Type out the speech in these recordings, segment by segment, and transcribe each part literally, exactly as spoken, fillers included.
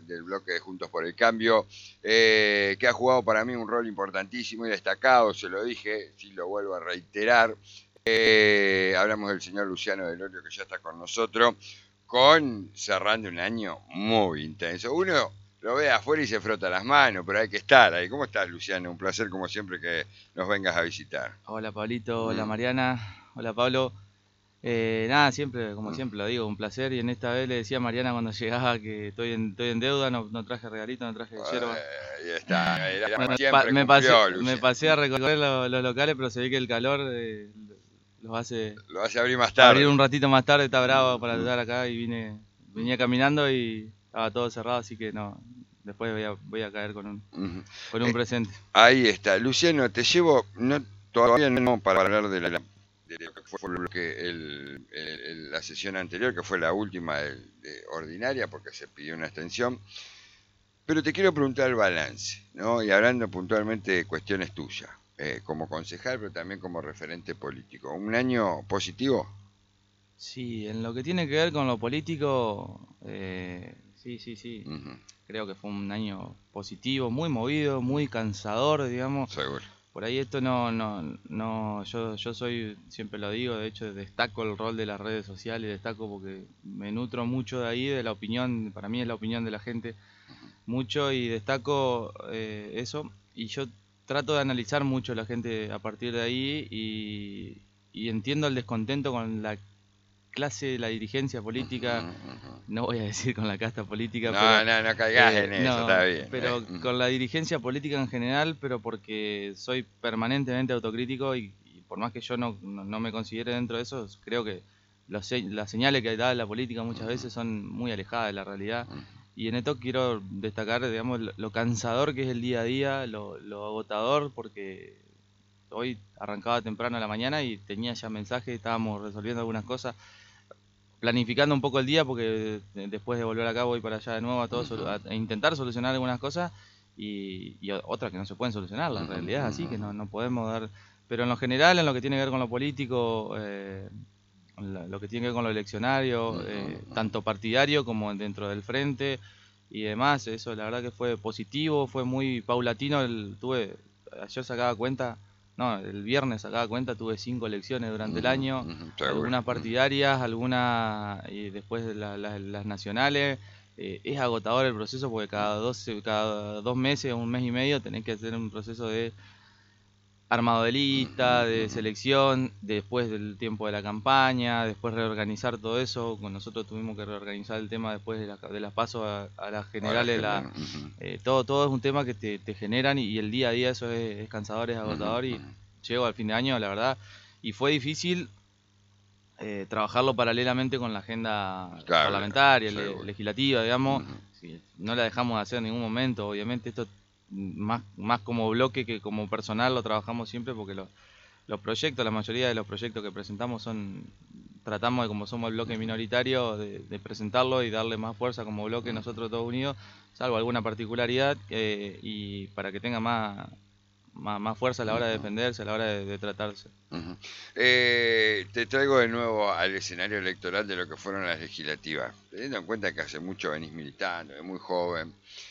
del bloque de Juntos por el Cambio, eh, que ha jugado para mí un rol importantísimo y destacado, se lo dije, sí lo vuelvo a reiterar. Eh, hablamos del señor Luciano Del Olio, que ya está con nosotros, con cerrando un año muy intenso. Uno lo ve afuera y se frota las manos, pero hay que estar ahí. ¿Cómo estás, Luciano? Un placer, como siempre, que nos vengas a visitar. Hola Pablito, hola Mm. Mariana, hola Pablo. Eh, nada, siempre, como siempre lo digo, un placer. Y en esta vez le decía a Mariana cuando llegaba que estoy en, estoy en deuda, no, no traje regalito, no traje yerba. Eh, ahí está. Ahí la- Me, pa- siempre me pasé, cumplió, me Luciano. pasé a recorrer lo- los locales, pero se ve que el calor eh, los hace Lo hace abrir más abrir un tarde. ratito más tarde, está bravo para Mm, estar acá y vine, mm, venía caminando y estaba todo cerrado, así que no, después voy a, voy a caer con un, mm. con un Eh, presente. ahí está. Luciano, te llevo, no, todavía no para hablar de, la, de lo que fue lo que el, el- el- la sesión anterior, que fue la última de, de ordinaria, porque se pidió una extensión. Pero te quiero preguntar el balance, ¿no? Y hablando puntualmente de cuestiones tuyas, eh, como concejal, pero también como referente político. ¿Un año positivo? Sí, en lo que tiene que ver con lo político, eh, sí, sí, sí. Ujú, Creo que fue un año positivo, muy movido, muy cansador, digamos. seguro. Por ahí esto no, no, no, yo, yo soy, siempre lo digo, de hecho destaco el rol de las redes sociales, destaco porque me nutro mucho de ahí, de la opinión, para mí es la opinión de la gente, mucho y destaco eh, eso. Y yo trato de analizar mucho a la gente a partir de ahí y, y entiendo el descontento con la clase de la dirigencia Ujú, política, ujú. no voy a decir con la casta política, pero No, no, no caigas eh, en eso, está no, bien. eh, pero ujú, con la dirigencia política en general, pero porque soy permanentemente autocrítico y, y por más que yo no, no, no me considere dentro de eso, creo que los, se- las señales que da la política muchas ujú, veces son muy alejadas de la realidad. ujú, Y en esto quiero destacar, digamos, lo, lo cansador que es el día a día, lo, lo agotador, porque hoy arrancaba temprano a la mañana y tenía ya mensajes, estábamos resolviendo algunas cosas, planificando un poco el día porque eh, después de volver acá voy para allá de nuevo a, todo, ujú, a, a intentar solucionar algunas cosas y, y otras que no se pueden solucionar. La ujú, realidad es así, que ujú, no, no podemos dar... Pero en lo general, en lo que tiene que ver con lo político, eh, la- lo que tiene que ver con lo eleccionario, ujú, eh, ujú. tanto partidario como dentro del frente y demás, eso la verdad que fue positivo, fue muy paulatino. El, tuve, ayer sacaba cuenta, no, el viernes sacaba cuenta, tuve cinco elecciones durante el Ujú, año, ujú, seguro. algunas Ujú, partidarias, algunas y después de la- la- las nacionales. Eh, es agotador el proceso porque cada dos, cada dos meses, un mes y medio, tenés que hacer un proceso de armado de ujú, lista, de ujú, selección, después del tiempo de la campaña, después reorganizar todo eso. Con nosotros tuvimos que reorganizar el tema después de, la, de las pasos a, a las ahora generales. La, general. Ujú, eh, todo, todo es un tema que te, te generan y, y el día a día eso es, es cansador, es ujú, agotador y ujú, llego al fin de año, la verdad. Y fue difícil eh, trabajarlo paralelamente con la agenda claro, parlamentaria, le- seguro. legislativa, digamos. Ujú, Sí, no la dejamos de hacer en ningún momento, obviamente esto mm, más, más como bloque que como personal lo trabajamos siempre porque lo, los proyectos, la mayoría de los proyectos que presentamos son, tratamos de, como somos el bloque ujú, minoritario, de, de presentarlo y darle más fuerza como bloque ujú. nosotros todos unidos, salvo alguna particularidad, eh, y para que tenga más, más, más fuerza a la hora de Ujú, defenderse, a la hora de, de tratarse. ujú. Eh, te traigo de nuevo al escenario electoral de lo que fueron las legislativas, teniendo en cuenta que hace mucho venís militando, de muy joven.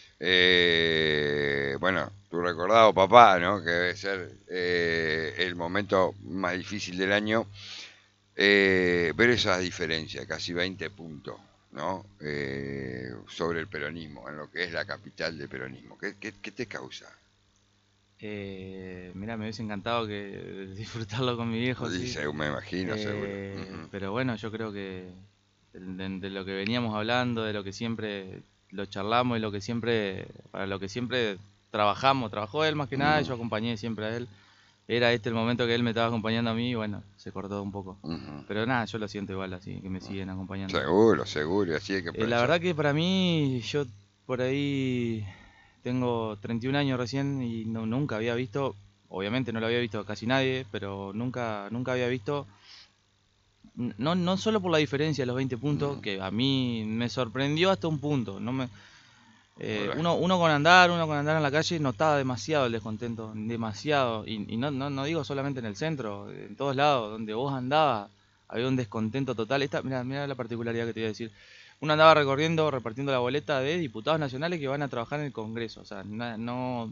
Eh, bueno, tu recordado papá, ¿no? Que debe ser eh, el momento más difícil del año. Eh, ver esa diferencia, casi veinte puntos, ¿no? Eh, sobre el peronismo, en lo que es la capital del peronismo. ¿Qué, qué, qué te causa? Eh, mira, me hubiese encantado que disfrutarlo con mi viejo, sí. Dice, me imagino, seguro. Eh, Ujú, pero bueno, yo creo que de, de- de lo que veníamos hablando, de lo que siempre lo charlamos y lo que siempre, para lo que siempre trabajamos, trabajó él más que nada, ujú, yo acompañé siempre a él. Era este el momento que él me estaba acompañando a mí y bueno, se cortó un poco. ujú. Pero nada, yo lo siento igual así, que me siguen acompañando. Seguro, seguro, y así hay que Eh, la pensar. verdad que para mí, yo por ahí tengo treinta y un años recién y no, nunca había visto, obviamente no lo había visto casi nadie, pero nunca, nunca había visto, n- no, no solo por la diferencia de los veinte puntos, Ujú. que a mí me sorprendió hasta un punto. No me, eh, Hola. uno, uno con andar, uno con andar en la calle notaba demasiado el descontento, demasiado. Y, y no, no, no digo solamente en el centro, en todos lados, donde vos andabas, había un descontento total. Esta, mira, mira la particularidad que te voy a decir. uno andaba recorriendo, repartiendo la boleta de diputados nacionales que van a trabajar en el Congreso. O sea, na- no,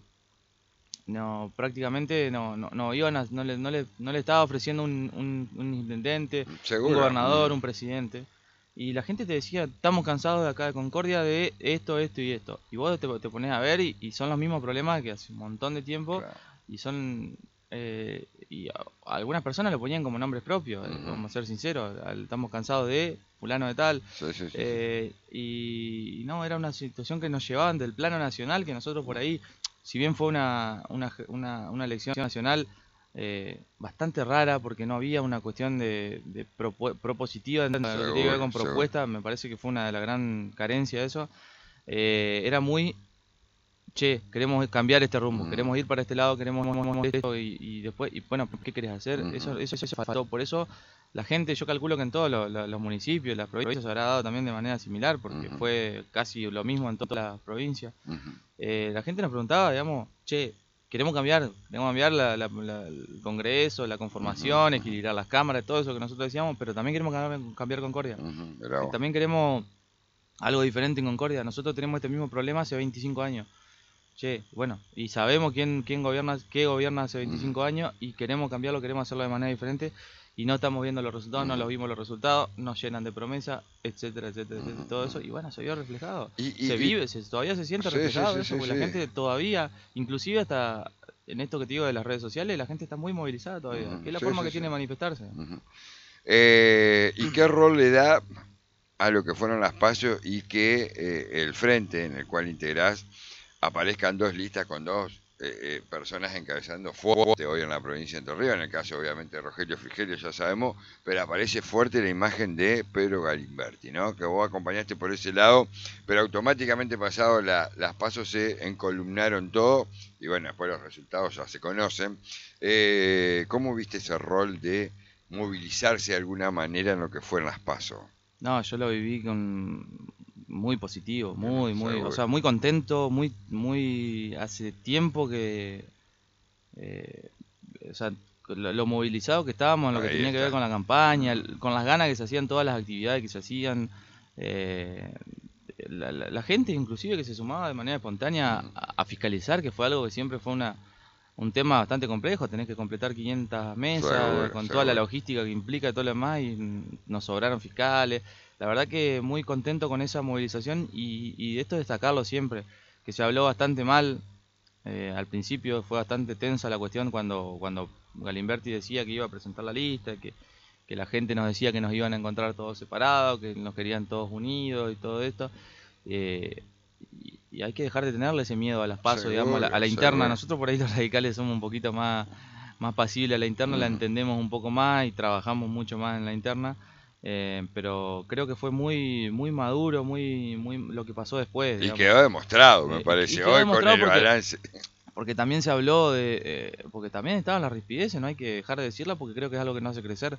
no prácticamente no, no, no iban a- no le, no le, no le estaba ofreciendo un, un, un intendente, un Seguro. gobernador, Mm. un presidente. Y la gente te decía, estamos cansados de acá de Concordia de esto, esto y esto. Y vos te, te pones a ver y, y son los mismos problemas que hace un montón de tiempo. Claro. Y son eh, y a, a algunas personas lo ponían como nombres propios, eh, Ujú. vamos a ser sinceros, al- estamos cansados de fulano de tal. Sí, sí, sí, sí. eh, y, y no, era una situación que nos llevaban del plano nacional, que nosotros por ahí, si bien fue una, una, ge- una, una elección nacional eh, bastante rara, porque no había una cuestión de, de propu- propositiva, en lo que tiene que ver Seguro, con seguro. propuesta, me parece que fue una de las gran carencias de eso. Eh, era muy, che, queremos cambiar este rumbo, Mm. queremos ir para este lado, queremos esto y, y después, y bueno, ¿qué querés hacer? Ujú. Eso, eso, eso faltó. Por eso la gente, yo calculo que en todos los, los- los municipios, las provincias se habrá dado también de manera similar, porque Ujú. fue casi lo mismo en todas las provincias. Ujú. Eh, la gente nos preguntaba, digamos, che, queremos cambiar, queremos cambiar la- la- la- el Congreso, la conformación, Ujú. equilibrar las cámaras, todo eso que nosotros decíamos, pero también queremos cambiar, cambiar Concordia. Ujú. Mirá Y vos. también queremos algo diferente en Concordia. Nosotros tenemos este mismo problema hace veinticinco años. Che, bueno, y sabemos quién, quién gobierna, qué gobierna hace veinticinco Ujú. años y queremos cambiarlo, queremos hacerlo de manera diferente y no estamos viendo los resultados, no Ujú. los vimos los resultados, nos llenan de promesas, etcétera, etcétera, etcétera, Ujú. todo eso y bueno, se vio reflejado. Y, Se y, y- vive, se, todavía se siente sí, sí, reflejado sí, eso, sí, porque la sí. gente todavía, inclusive hasta en esto que te digo de las redes sociales, la gente está muy movilizada todavía, Ujú. que es la Sí, forma sí, que sí. tiene de manifestarse. Ujú. Eh, ¿y qué rol le da a lo que fueron las PASO y que eh, el frente en el cual integrás aparezcan dos listas con dos eh, eh, personas encabezando fuerte hoy en la provincia de Entre Ríos? En el caso obviamente de Rogelio Frigerio ya sabemos, pero aparece fuerte la imagen de Pedro Galimberti, ¿no? Que vos acompañaste por ese lado, pero automáticamente pasado la, las PASO se encolumnaron todo y bueno, después los resultados ya se conocen. Eh, ¿Cómo viste ese rol de movilizarse de alguna manera en lo que fueron las PASO? No, yo lo viví con muy positivo, muy, muy, o Seguro. sea, muy contento, muy, muy, hace tiempo que, eh, o sea, lo, lo movilizado que estábamos en lo que Ahí tenía que ver está. con la campaña, el- con las ganas que se hacían todas las actividades que se hacían, eh, la, la- la gente inclusive que se sumaba de manera espontánea Ujú. a, a fiscalizar, que fue algo que siempre fue una, un tema bastante complejo, tenés que completar quinientas mesas Seguro, con toda la seguro. logística que implica y todo lo demás y mm, nos sobraron fiscales. La verdad que muy contento con esa movilización y, y esto destacarlo siempre, que se habló bastante mal, eh, al principio fue bastante tensa la cuestión cuando, cuando Galimberti decía que iba a presentar la lista, que, que la gente nos decía que nos iban a encontrar todos separados, que nos querían todos unidos y todo esto. eh, y, y hay que dejar de tenerle ese miedo a las pasos, digamos, a la, a Seguro, la interna. seguro. Nosotros por ahí los radicales somos un poquito más, más pasibles a la interna, la Ujú. entendemos un poco más y trabajamos mucho más en la interna. eh, pero creo que fue muy muy maduro, muy muy lo que pasó después, Y digamos. quedó demostrado, me Eh, y, y parece, quedó hoy con demostrado el porque balance. porque también se habló de eh, porque también estaban las rispideces, no hay que dejar de decirla porque creo que es algo que nos hace crecer.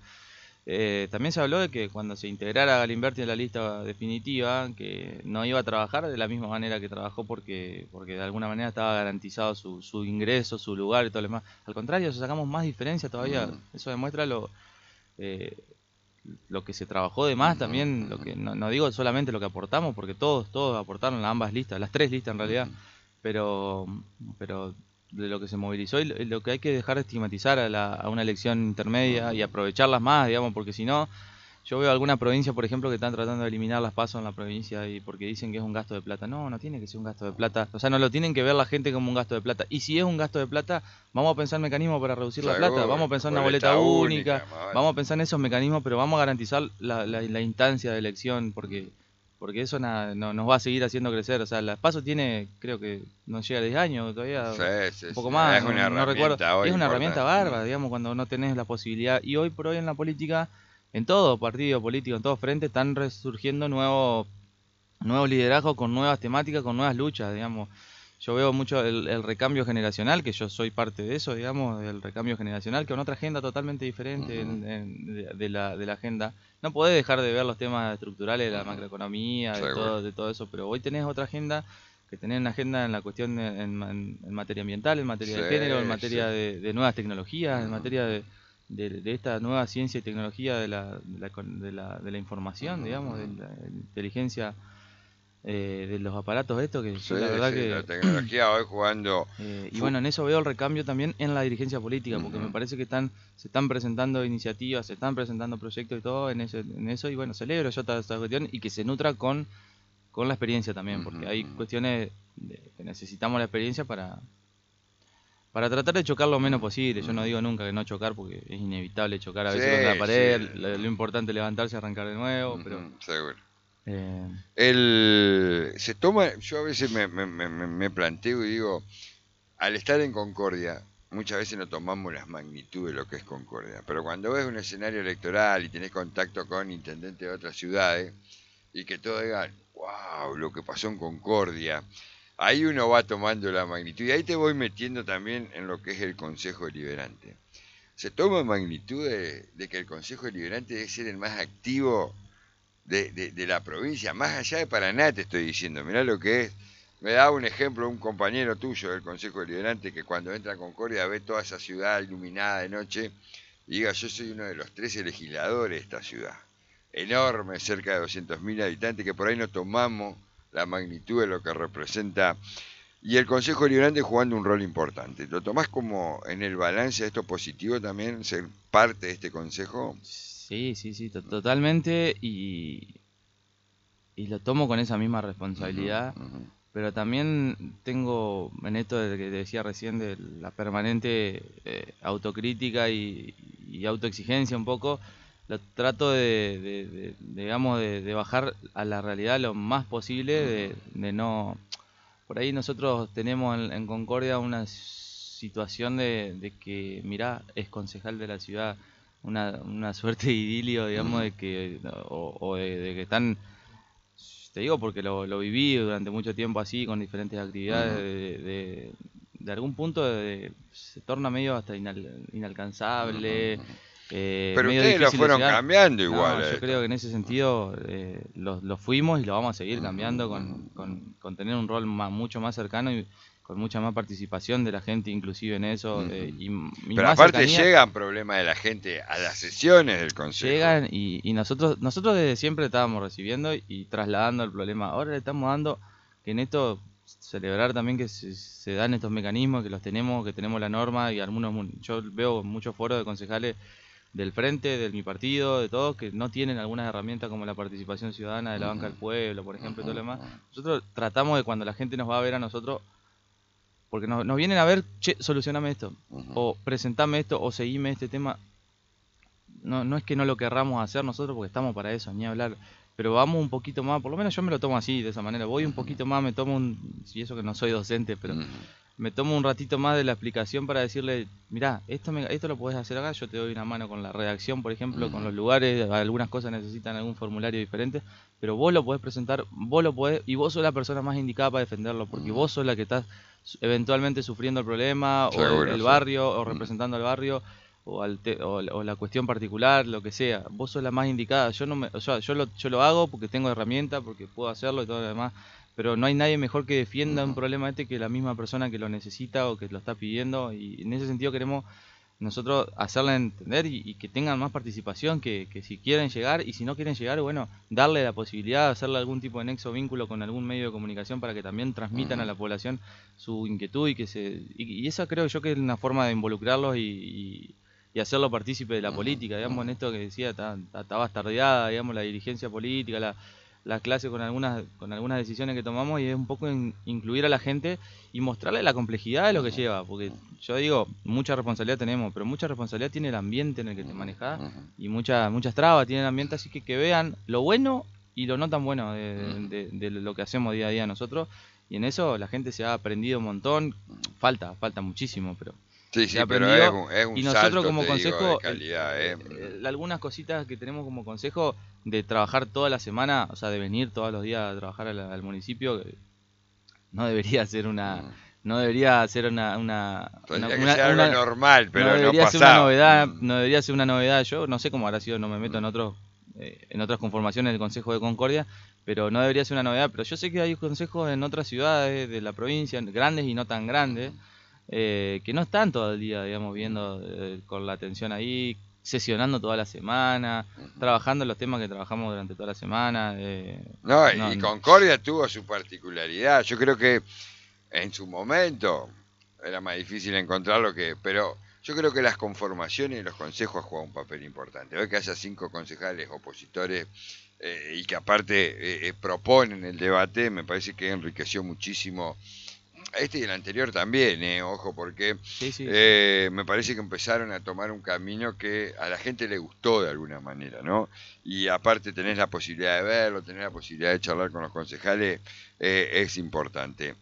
Eh, también se habló de que cuando se integrara Galimberti en la lista definitiva, que no iba a trabajar de la misma manera que trabajó porque, porque de alguna manera estaba garantizado su, su ingreso, su lugar y todo lo demás. Al contrario, sacamos más diferencia todavía. Ujú. Eso demuestra lo, eh, lo que se trabajó de más Ujú. también, lo Ujú. que no, no digo solamente lo que aportamos, porque todos, todos aportaron a ambas listas, las tres listas en realidad, Ujú. pero, pero de lo que se movilizó y lo, y lo que hay que dejar de estigmatizar a, la, a una elección intermedia y Ujú. aprovecharlas más, digamos, porque si no, yo veo alguna provincia, por ejemplo, que están tratando de eliminar las pasos en la provincia y porque dicen que es un gasto de plata. No, no tiene que ser un gasto de plata. O sea, no lo tienen que ver la gente como un gasto de plata. Y si es un gasto de plata, vamos a pensar mecanismos para reducir la plata. Vamos Seguro. a pensar en una Boleta boleta única. única, más Vamos a vale. pensar en esos mecanismos, pero vamos a garantizar la, la, la instancia de elección porque porque eso na- no, nos va a seguir haciendo crecer. O sea, la paso tiene, creo que no llega a diez años todavía, Sí, sí, un sí. poco más, Es no, una no recuerdo. herramienta Y hoy es una herramienta importante. bárbara, Mm. digamos, cuando no tenés la posibilidad. Y hoy por hoy en la política en todo partido político, en todo frente, están resurgiendo nuevos nuevos liderazgos con nuevas temáticas, con nuevas luchas, digamos. Yo veo mucho el, el recambio generacional, que yo soy parte de eso, digamos, del recambio generacional, con otra agenda totalmente diferente Ujú. en- en- de, de la, de la agenda. No podés dejar de ver los temas estructurales de la Ujú. macroeconomía, de Seguro. todo, de todo eso, pero hoy tenés otra agenda, que tenés una agenda en la cuestión de- en, en- en materia ambiental, en materia de género, en Sí, sí. materia de, de nuevas tecnologías, en Ujú. materia de, de, de esta nueva ciencia y tecnología de la, de la, de la, de la información, digamos, de la inteligencia, eh, de los aparatos estos, que Sí, yo la verdad sí, la que... tecnología hoy jugando... Eh, y fu- bueno, en eso veo el recambio también en la dirigencia política, porque me Ujú. parece que están se están presentando iniciativas, se están presentando proyectos y todo en, ese, en eso, y bueno, celebro yo toda esta cuestión y que se nutra con, con la experiencia también, Ujú, porque hay ujú. cuestiones de- que necesitamos la experiencia para, para tratar de chocar lo menos posible. Yo no digo nunca que no chocar, porque es inevitable chocar a Sí, veces contra la sí. pared, lo, lo importante es levantarse y arrancar de nuevo, pero... Ujú, seguro. eh, El, se toma, yo a veces me, me, me, me planteo y digo, al estar en Concordia, muchas veces no tomamos las magnitudes de lo que es Concordia, pero cuando ves un escenario electoral y tenés contacto con intendentes de otras ciudades y que todos digan, wow, lo que pasó en Concordia, ahí uno va tomando la magnitud y ahí te voy metiendo también en lo que es el Consejo Deliberante. Se toma magnitud de, de que el Consejo Deliberante debe ser el más activo de, de, de la provincia, más allá de Paraná te estoy diciendo, mirá lo que es. Me da un ejemplo un compañero tuyo del Consejo Deliberante que cuando entra a Concordia ve toda esa ciudad iluminada de noche y diga, yo soy uno de los trece legisladores de esta ciudad, enorme, cerca de doscientos mil habitantes, que por ahí no tomamos la magnitud de lo que representa. Y el Consejo Deliberante jugando un rol importante. ¿Lo tomás como en el balance de esto positivo también, ser parte de este Consejo? sí, sí, sí, to- totalmente, y, y lo tomo con esa misma Ujú, responsabilidad. ujú. Pero también tengo en esto de que decía recién de la permanente eh, autocrítica y, y autoexigencia un poco, lo trato de, de- de- digamos, de, de bajar a la realidad lo más posible, de, de no... Por ahí nosotros tenemos en, en Concordia una situación de, de que, mirá, es concejal de la ciudad, una, una suerte de idilio, digamos, de que, o, o de de que están... Te digo porque lo, lo viví durante mucho tiempo así, con diferentes actividades, Ujú, de, de, de algún punto de- se torna medio hasta inal- ujú, inalcanzable, ujú. eh, Pero medio ustedes lo difícil de fueron llegar. cambiando igual No, a yo esto. creo que en ese sentido eh, lo, lo fuimos y lo vamos a seguir Ujú, cambiando ujú, con, ujú. con, con tener un rol ma- mucho más cercano y con mucha más participación de la gente inclusive en eso, Ujú. eh, y, y Pero más aparte cercanía. llegan problemas de la gente a las sesiones del Consejo. Llegan y, y nosotros nosotros desde siempre estábamos recibiendo y trasladando el problema. Ahora le estamos dando que en esto celebrar también que se, se dan estos mecanismos, que los tenemos, que tenemos la norma y algunos, mun- yo veo muchos foros de concejales del frente, de mi partido, de todos, que no tienen algunas herramientas como la participación ciudadana de la banca Ujú, del pueblo, por ejemplo, y todo ujú, lo demás. ujú, Nosotros tratamos de cuando la gente nos va a ver a nosotros, porque nos, nos vienen a ver, che, solucioname esto, ujú, o presentame esto, o seguime este tema, no, no es que no lo querramos hacer nosotros porque estamos para eso, ni hablar, pero vamos un poquito más, por lo menos yo me lo tomo así, de esa manera, voy un ujú, poquito más, me tomo un, si eso que no soy docente, pero ujú, me tomo un ratito más de la explicación para decirle, mirá, esto, me, esto lo podés hacer acá, yo te doy una mano con la redacción, por ejemplo, con ujú, los lugares, algunas cosas necesitan algún formulario diferente, pero vos lo podés presentar, vos lo podés, y vos sos la persona más indicada para defenderlo, porque ujú. vos sos la que estás eventualmente sufriendo el problema, o el, Seguro, el sí. barrio, o Ujú, representando al barrio, o, al te- o, o la cuestión particular, lo que sea. Vos sos la más indicada. Yo no me, o sea, yo lo, yo lo hago porque tengo herramientas, porque puedo hacerlo y todo lo demás. Pero no hay nadie mejor que defienda un ujú, problema este que la misma persona que lo necesita o que lo está pidiendo. Y en ese sentido queremos nosotros hacerla entender y, y que tengan más participación, que, que si quieren llegar y si no quieren llegar, bueno, darle la posibilidad de hacerle algún tipo de nexo vínculo con algún medio de comunicación para que también transmitan a ujú, la población su inquietud y que se y, y esa creo yo que es una forma de involucrarlos y, y, y hacerlo partícipe de la ujú, política, digamos, ujú. en esto que decía, está, está- está bastardeada, digamos, la dirigencia política, la, la clase con algunas, con algunas decisiones que tomamos y es un poco in- incluir a la gente y mostrarle la complejidad de lo que Ujú, lleva, porque yo digo, mucha responsabilidad tenemos, pero mucha responsabilidad tiene el ambiente en el que te ujú, manejas ujú, y muchas muchas trabas tiene el ambiente, así que que vean lo bueno y lo no tan bueno de, ujú. de- de lo que hacemos día a día nosotros y en eso la gente se ha aprendido un montón, falta, falta muchísimo, pero Sí, se ha sí, pero es aprendido un, es un y nosotros salto, como te digo, de consejo, el- calidad, ¿eh? eh, algunas cositas que tenemos como consejo de trabajar toda la semana, o sea, de venir todos los días a trabajar al, al municipio, que no debería ser una, Ujú. no debería ser una, una, una, Tendría que una- ser algo una- normal, no pero no debería ser una pasaba. novedad, Mm, no debería ser una novedad. Yo no sé cómo habrá sido, no me meto en mm, otros, eh, en otras conformaciones del Consejo de Concordia, pero no debería ser una novedad. Pero yo sé que hay consejos en otras ciudades de la provincia, grandes y no tan grandes, ujú. eh, que no están todo el día, digamos, viendo eh, con la atención ahí, sesionando toda la semana, Ujú. trabajando los temas que trabajamos durante toda la semana. Eh, No, no, y Concordia tuvo su particularidad. Yo creo que en su momento era más difícil encontrarlo que, pero yo creo que las conformaciones y los consejos juegan un papel importante. Hoy que haya cinco concejales opositores eh, y que aparte eh, eh, proponen el debate, me parece que enriqueció muchísimo este y el anterior también, eh, ojo, porque sí, sí, sí. eh, me parece que empezaron a tomar un camino que a la gente le gustó de alguna manera, ¿no? Y aparte tenés la posibilidad de verlo, tenés la posibilidad de charlar con los concejales, eh, es importante.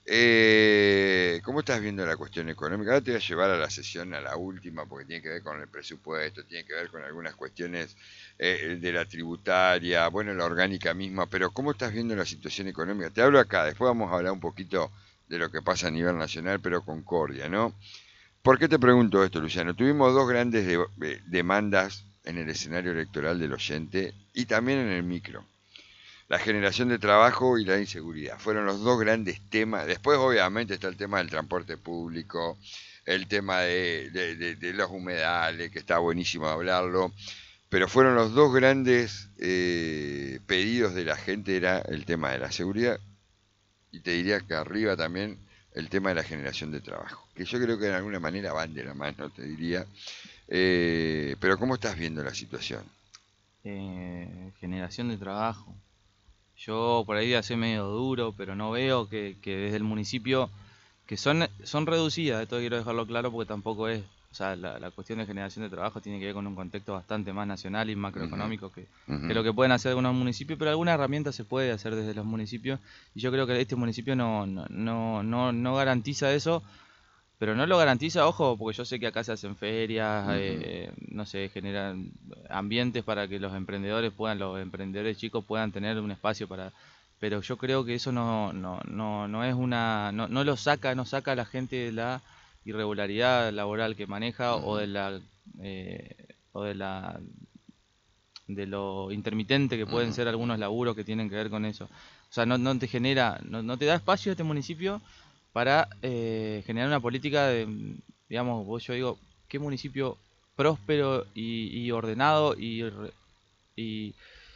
Eh, ¿Cómo estás viendo la cuestión económica? Ahora te voy a llevar a la sesión, a la última, porque tiene que ver con el presupuesto, tiene que ver con algunas cuestiones eh, de la tributaria, bueno, la orgánica misma, pero ¿cómo estás viendo la situación económica? Te hablo acá, después vamos a hablar un poquito de lo que pasa a nivel nacional, pero Concordia, ¿no? ¿Por qué te pregunto esto, Luciano? Tuvimos dos grandes de, de, demandas en el escenario electoral del oyente y también en el micro. La generación de trabajo y la inseguridad. Fueron los dos grandes temas. Después, obviamente, está el tema del transporte público, el tema de, de, de, de los humedales, que está buenísimo hablarlo. Pero fueron los dos grandes eh, pedidos de la gente, era el tema de la seguridad y te diría que arriba también el tema de la generación de trabajo, que yo creo que de alguna manera van de la mano, te diría. Eh, pero ¿cómo estás viendo la situación? Eh, generación de trabajo. Yo por ahí hace medio duro, pero no veo que, que desde el municipio, que son, son reducidas, esto quiero dejarlo claro porque tampoco es, o sea, la, la cuestión de generación de trabajo tiene que ver con un contexto bastante más nacional y Uh -huh, macroeconómico que, uh que -huh. lo que pueden hacer algunos municipios, pero alguna herramienta se puede hacer desde los municipios y yo creo que este municipio no, no, no, no, no garantiza eso. Pero no lo garantiza, ojo, porque yo sé que acá se hacen ferias, Uh -huh. eh, no sé, generan ambientes para que los emprendedores puedan, los emprendedores chicos puedan tener un espacio para... Pero yo creo que eso no, no, no, no es una... No, no lo saca, no saca a la gente de la irregularidad laboral que maneja Uh o de -huh. la... eh, o de la de lo intermitente que Uh pueden -huh. ser algunos laburos que tienen que ver con eso. O sea, no, no te genera, no, no te da espacio este municipio para eh, generar una política de, digamos, vos yo digo, qué municipio próspero y, y ordenado y, y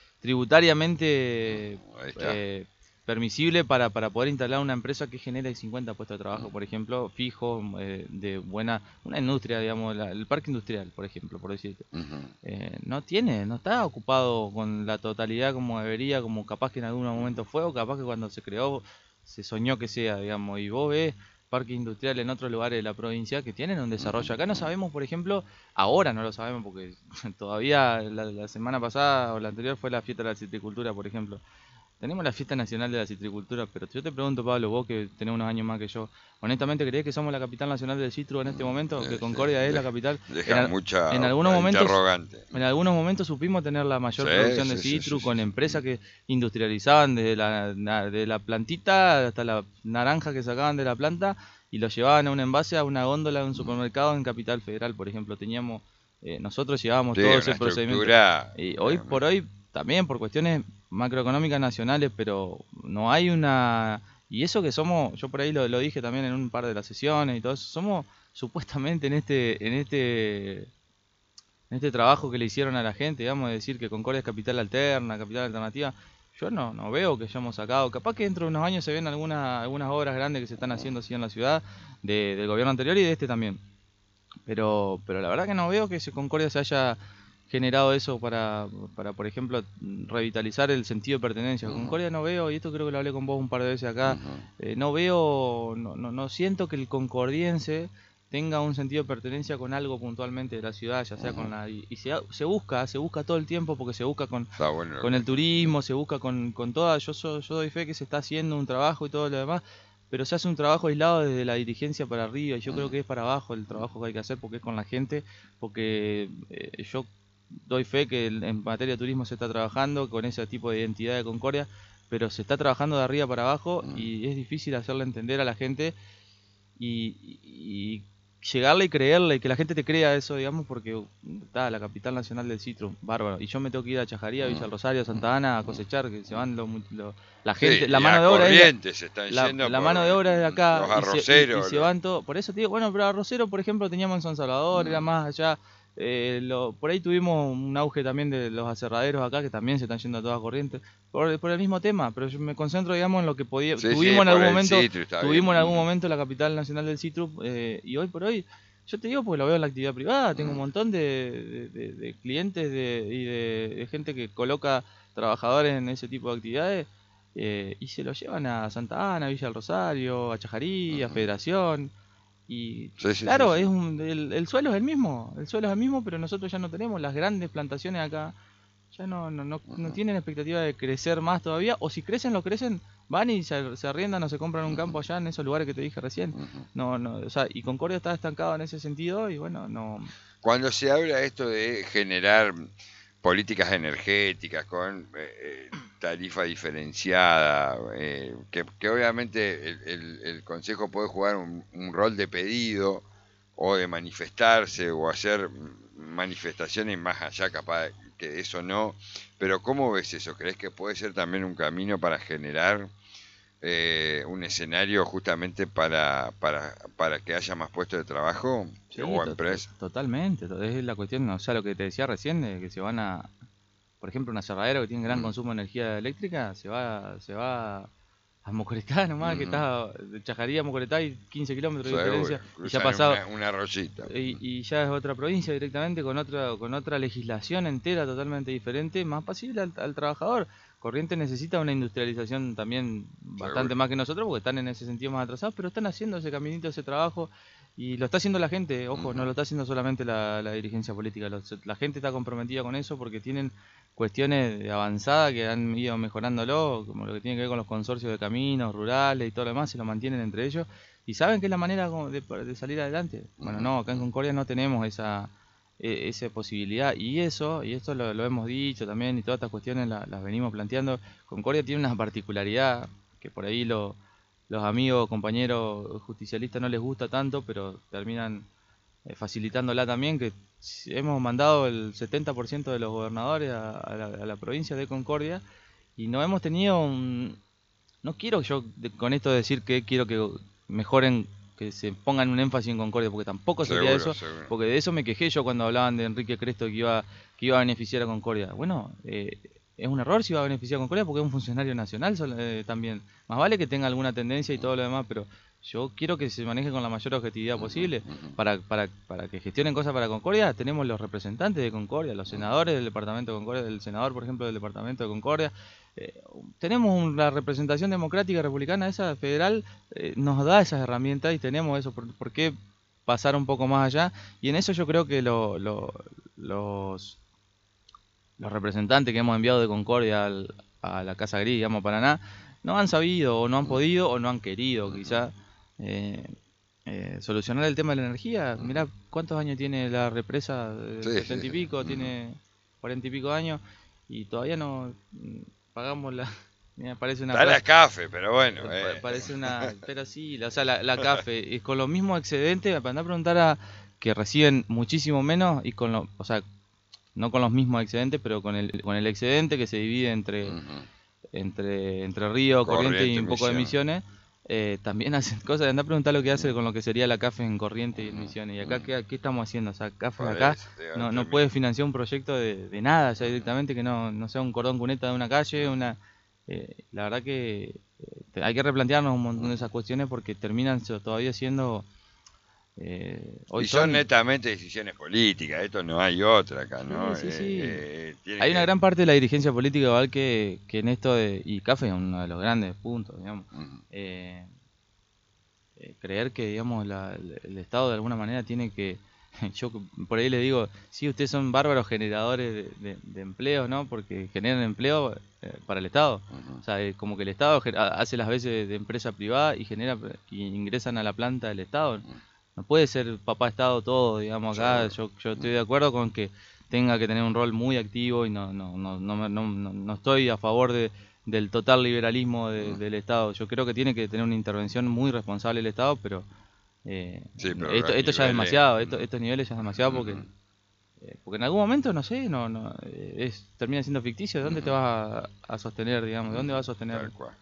tributariamente Uh, ahí está. eh, permisible para, para poder instalar una empresa que genere cincuenta puestos de Uh trabajo, -huh. por ejemplo, fijos, eh, de buena, una industria, digamos, la, el parque industrial, por ejemplo, por decirte. Uh -huh. Eh, no tiene, no está ocupado con la totalidad como debería, como capaz que en algún momento fue, o capaz que cuando se creó se soñó que sea, digamos, y vos ves parques industriales en otros lugares de la provincia que tienen un Uh -huh. desarrollo. Acá no sabemos, por ejemplo, ahora no lo sabemos porque todavía la, la semana pasada o la anterior fue la fiesta de la citricultura, por ejemplo. Tenemos la fiesta nacional de la citricultura, pero yo te pregunto, Pablo, vos que tenés unos años más que yo, honestamente, ¿creés que somos la capital nacional del citro en este momento? ¿Que Concordia es De, la capital? En, deja al- en mucha algunos momentos interrogante. en algunos momentos supimos tener la Sí, mayor producción de sí, sí, sí, citru sí, con sí. empresas que industrializaban desde la, na- de la plantita hasta la naranja que sacaban de la planta y lo llevaban a un envase, a una góndola de un supermercado en Capital Federal, por ejemplo. Teníamos, eh, nosotros llevábamos Sí, todo una ese procedimiento. estructura. Y hoy eh, por hoy, también por cuestiones macroeconómicas nacionales, pero no hay una... Y eso que somos, yo por ahí lo, lo dije también en un par de las sesiones y todo eso, somos supuestamente en este, en este en este trabajo que le hicieron a la gente, digamos, de decir que Concordia es capital alterna, capital alternativa, yo no, no veo que hayamos sacado. Capaz que dentro de unos años se ven algunas, algunas obras grandes que se están haciendo así en la ciudad, de, del gobierno anterior y de este también. Pero, pero la verdad que no veo que ese Concordia se haya generado eso para, para, por ejemplo, revitalizar el sentido de pertenencia. uh -huh. Concordia no veo, y esto creo que lo hablé con vos un par de veces Uh acá, -huh. eh, no veo, no, no, no siento que el concordiense tenga un sentido de pertenencia con algo puntualmente de la ciudad, ya Uh sea -huh. con la... Y, y se, se busca, se busca todo el tiempo porque se busca con, Está bueno lo con que... el turismo, se busca con, con toda... Yo, so, yo doy fe que se está haciendo un trabajo y todo lo demás, pero se hace un trabajo aislado desde la dirigencia para arriba y yo Uh creo -huh. que es para abajo el trabajo que hay que hacer porque es con la gente, porque eh, yo doy fe que en materia de turismo se está trabajando con ese tipo de identidad de Concordia, pero se está trabajando de arriba para abajo Uh -huh. y es difícil hacerle entender a la gente y, y llegarle y creerle, y que la gente te crea eso, digamos, porque está la capital nacional del citrus, bárbaro. Y yo me tengo que ir a Chajaría, Villa del Rosario, Santa Ana a cosechar, que se van lo, lo- la gente, Sí, la y mano a de obra es de- Corrientes se están la, yendo la por mano de obra es de acá los y se, y, y arroceros. se los- van todo. Por eso te digo, bueno, pero arrocero, por ejemplo, teníamos en San Salvador, era Mm, más allá. Eh, lo- por ahí tuvimos un auge también de los aserraderos acá, que también se están yendo a todas corrientes, por, por el mismo tema, pero yo me concentro, digamos, en lo que podía. Sí, sí, Tuvimos en por algún el momento, citrus, está bien. tuvimos en algún Mm, momento la capital nacional del citrus, eh, y hoy por hoy, yo te digo porque lo veo en la actividad privada, tengo un mm. montón de, de- de- de clientes de, y de, de gente que coloca trabajadores en ese tipo de actividades, eh, y se lo llevan a Santa Ana, Villa del Rosario, a Chajarí, a Ujú. Federación. Y Sí, sí, sí, claro, es sí. un, el, el suelo es el mismo, el suelo es el mismo, pero nosotros ya no tenemos las grandes plantaciones acá, ya no, no, no, no Ujú, tienen expectativa de crecer más todavía, o si crecen, lo crecen, van y se, se arriendan o se compran un ujú, campo allá en esos lugares que te dije recién. ujú. No, no, o sea, y Concordia está estancado en ese sentido y bueno, no. Cuando se habla esto de generar políticas energéticas con eh, eh, tarifa diferenciada, eh, que, que obviamente el, el- el Consejo puede jugar un, un rol de pedido o de manifestarse o hacer manifestaciones más allá, capaz que eso no, pero ¿cómo ves eso? ¿Crees que puede ser también un camino para generar eh, un escenario justamente para, para, para que haya más puestos de trabajo Sí, o to- to- empresas? totalmente, to- es la cuestión, o sea, lo que te decía recién, de que se van a, por ejemplo, un aserradero que tiene gran Mm, consumo de energía eléctrica, se va, se va a Mocoretá nomás, que ujú. está de Chajarí a Mocoretá hay quince kilómetros de Seguro, diferencia, y ya ha cruzan pasado, una, una rosita. y, y ya es otra provincia directamente con otra, con otra legislación entera totalmente diferente, más pasible al, al trabajador. Corrientes necesita una industrialización también bastante Seguro. más que nosotros, porque están en ese sentido más atrasados, pero están haciendo ese caminito, ese trabajo, y lo está haciendo la gente, ojo, no Ujú, lo está haciendo solamente la, la dirigencia política, los- la gente está comprometida con eso porque tienen cuestiones de avanzada que han ido mejorándolo, como lo que tiene que ver con los consorcios de caminos rurales y todo lo demás, se lo mantienen entre ellos y saben que es la manera como de, de salir adelante. Bueno, ujú, no, acá en ujú. Concordia no tenemos esa, e- esa posibilidad y eso, y esto lo, lo hemos dicho también y todas estas cuestiones la- las venimos planteando. Concordia tiene una particularidad que por ahí lo, los amigos, compañeros justicialistas no les gusta tanto, pero terminan eh, facilitándola también, que si- hemos mandado el setenta por ciento de los gobernadores a, a la, a la provincia de Concordia y no hemos tenido un... No quiero yo de- con esto decir que quiero que mejoren, que se pongan un énfasis en Concordia, porque tampoco sería Seguro, eso, seguro. porque de eso me quejé yo cuando hablaban de Enrique Cresto que iba, que iba a beneficiar a Concordia. Bueno, eh, es un error si va a beneficiar a Concordia porque es un funcionario nacional sol- eh, también. Más vale que tenga alguna tendencia y todo lo demás, pero yo quiero que se maneje con la mayor objetividad Ujú, posible. ujú, Para, para, para que gestionen cosas para Concordia, tenemos los representantes de Concordia, los ujú. senadores del departamento de Concordia, el senador, por ejemplo, del departamento de Concordia. Eh, tenemos un- la representación democrática republicana, esa federal, eh, nos da esas herramientas y tenemos eso. ¿Por, por qué pasar un poco más allá? Y en eso yo creo que lo- lo- los, los representantes que hemos enviado de Concordia al- a la Casa Gris, digamos, Paraná, no han sabido o no han podido o no han querido Ujú, quizá eh, eh, solucionar el tema de la energía. ujú. Mirá cuántos años tiene la represa, eh, Sí, sí, setenta y sí. pico, Ujú. tiene cuarenta y pico años y todavía no mm, pagamos la... Mira, parece una Está la frase, CAFE, pero bueno. eh, pa- Eh. parece una... Pero sí, la- o sea, la, la CAFE, es con los mismos excedentes, para andar a preguntar a que reciben muchísimo menos y con lo, o sea, no con los mismos excedentes, pero con el, con el excedente que se divide entre, Ujú. entre, entre Río, Corriente y Corriente, un poco de emisión. Misiones, eh, también hacen cosas. Anda a preguntar lo que hace con lo que sería la CAFE en Corriente y en Ujú, Misiones. Y acá, ujú. ¿qué, qué estamos haciendo? O sea, CAFE Por acá eso, te digo, no no, no termina. puede financiar un proyecto de, de nada, o sea, Ujú, directamente que no, no sea un cordón cuneta de una calle, ujú, una... eh, la verdad que eh, hay que replantearnos un montón de esas ujú. cuestiones porque terminan so- todavía siendo... eh, hoy Y son son... netamente decisiones políticas, esto no hay otra acá, Sí, ¿no? Eh, sí, sí. eh, tiene Hay una que... gran parte de la dirigencia política igual que, que en esto de... Y CAFE es uno de los grandes puntos, digamos. Ujú, eh, eh, creer que, digamos, la- el, el Estado de alguna manera tiene que... Yo por ahí le digo, sí, ustedes son bárbaros generadores de, de, de empleos, ¿no? Porque generan empleo eh, para el Estado. ujú. O sea, eh, como que el Estado ge- ha- hace las veces de empresa privada y genera y ingresan a la planta del Estado. No puede ser papá Estado todo, digamos, acá. Seguro. Yo, yo estoy Ujú, de acuerdo con que tenga que tener un rol muy activo y no, no, no, no, me- no, no- no estoy a favor de, del total liberalismo de- ujú. del Estado. Yo creo que tiene que tener una intervención muy responsable el Estado, pero Eh, Sí, pero esto, los esto ya es niveles, demasiado, esto, mm, estos niveles ya es demasiado porque ujú, eh, porque en algún momento, no sé, no, no, eh, es, termina siendo ficticio. ¿De dónde te ujú, vas a, a sostener, digamos? ¿De dónde vas a ujú, sostener? tal cual.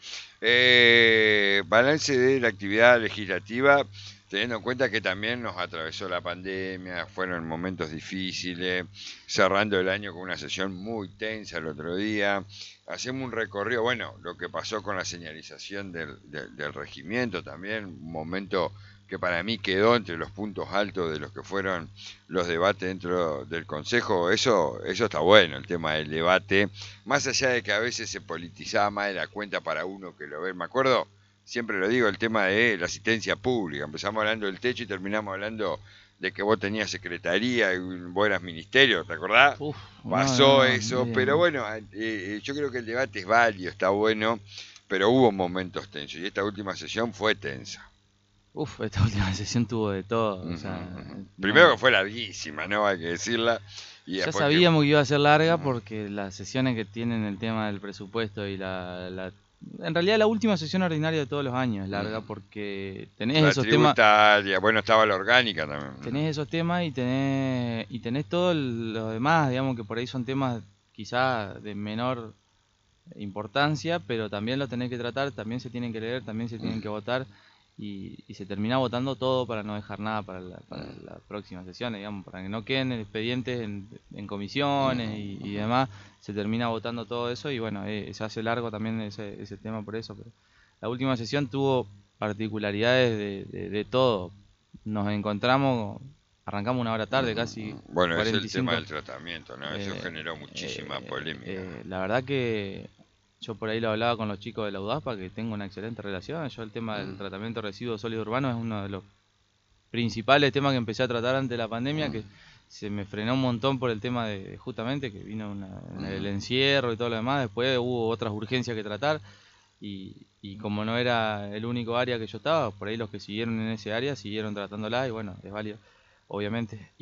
Eh, balance de la actividad legislativa, teniendo en cuenta que también nos atravesó la pandemia, fueron momentos difíciles, cerrando el año con una sesión muy tensa el otro día. Hacemos un recorrido, bueno, lo que pasó con la señalización del, del, del regimiento también, un momento que para mí quedó entre los puntos altos de los que fueron los debates dentro del Consejo. Eso, eso está bueno, el tema del debate, más allá de que a veces se politizaba más de la cuenta para uno que lo ve. Me acuerdo, siempre lo digo, el tema de la asistencia pública. Empezamos hablando del techo y terminamos hablando de que vos tenías secretaría y vos eras ministerio, ¿te acordás? Uf, no, no, Pasó no. eso, pero eh, bueno, eh, eh, yo creo que el debate es válido, está bueno, pero hubo momentos tensos y esta última sesión fue tensa. uf, esta última sesión tuvo de todo. Ujú, O sea, ujú. Primero no, que fue larguísima, ¿no? Hay que decirla. Y ya después que... sabíamos que iba a ser larga Ujú. porque las sesiones que tienen el tema del presupuesto y la, la- en realidad la última sesión ordinaria de todos los años es larga Ujú. porque tenés La esos temas, tributaria, bueno, estaba la orgánica también. tenés esos temas y tenés y tenés todo lo demás, digamos que por ahí son temas quizás de menor importancia, pero también lo tenés que tratar, también se tienen que leer, también se tienen que Ujú. votar y, y se termina votando todo para no dejar nada para la, para Ujú. las próximas sesiones, digamos, para que no queden expedientes en, en Ujú. comisiones y, y Ujú. demás, se termina votando todo eso y bueno, eh, se hace largo también ese, ese tema por eso, pero la última sesión tuvo particularidades de, de, de todo, nos encontramos, arrancamos una hora tarde, casi Ujú. Bueno, es el tema cuarenta y cinco. del tratamiento, ¿no? Eso eh, generó muchísima eh, polémica. eh, la verdad que yo por ahí lo hablaba con los chicos de la UDAPA, que tengo una excelente relación. Yo el tema del Ujú. tratamiento de residuos sólidos urbanos es uno de los principales temas que empecé a tratar antes de la pandemia, que se me frenó un montón por el tema de justamente que vino una- el Ujú. encierro y todo lo demás. Después hubo otras urgencias que tratar y, y como no era el único área que yo estaba, por ahí los que siguieron en ese área siguieron tratándola y bueno, es válido, obviamente.